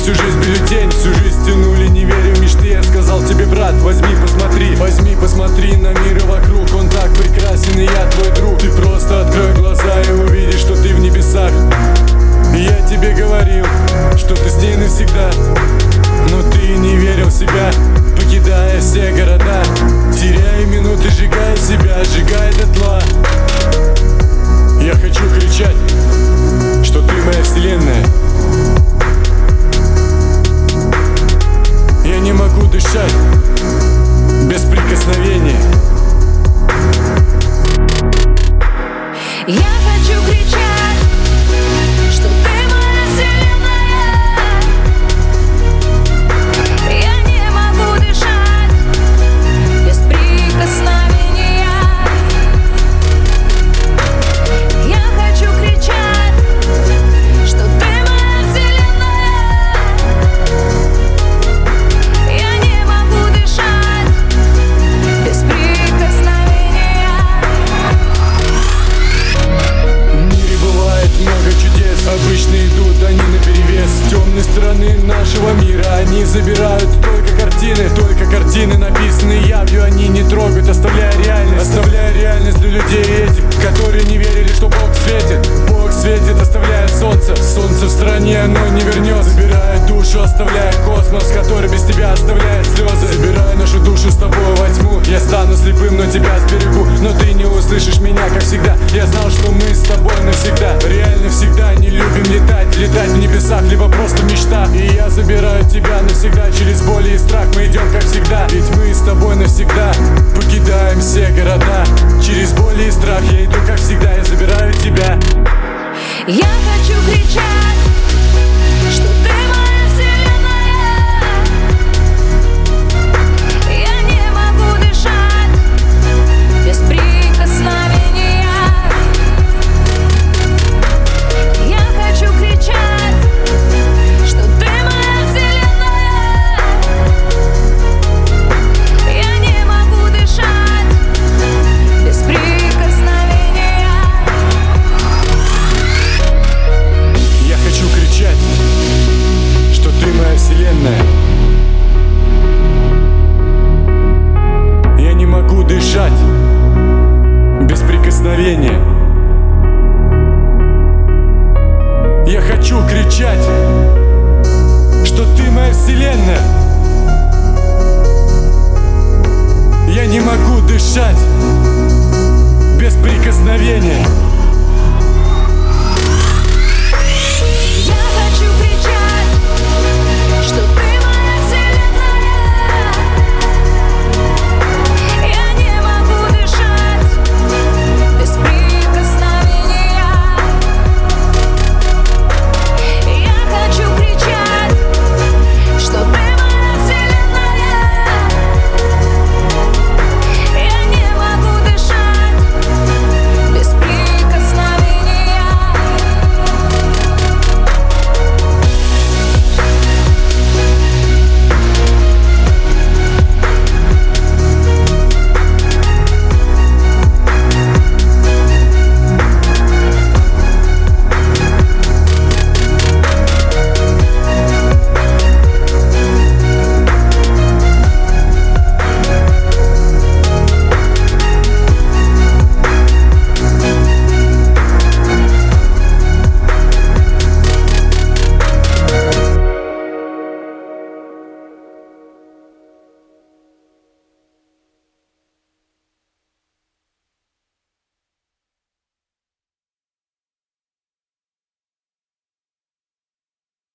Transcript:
всю жизнь бюллетень, всю жизнь тянули, не веря в мечты. Я сказал тебе, брат, возьми, посмотри на мир вокруг. Он так прекрасен, и я твой друг. Ты просто открой глаза и увидишь, что ты в небесах. И я тебе говорил, что ты с ней навсегда, но ты не верил в себя, покидая все города, теряя минуты, сжигая себя, сжигая дотла. Я хочу кричать, что ты моя вселенная. Я не могу дышать без прикосновения. Я хочу кричать, что ты моя вселенная. Я не могу дышать без прикосновения. Я хочу кричать, что ты моя вселенная. Я не могу дышать без прикосновения. В мире бывает много чудес, обычно идут они наперевес. С темной стороны нашего мира они забирают только картины, написанные явью. Они не трогают, оставляя реальность для людей этих, которые не верили, что Бог светит, оставляя солнце в стране, оно не вернется. Забирая душу, оставляя космос, который без тебя оставляет слезы. Забирая нашу душу с тобой во тьму. Я стану слепым, но тебя сберегу, но ты не услышишь меня, как всегда. Я знал, что мы с тобой навсегда. Реально всегда не любим летать в небесах, либо просто мечта. И я забираю тебя навсегда, через боль и страх мы идем, как всегда. Ведь мы с тобой навсегда покидаем все города. Через боль и страх я иду, как всегда, я забираю тебя. Я хочу кричать,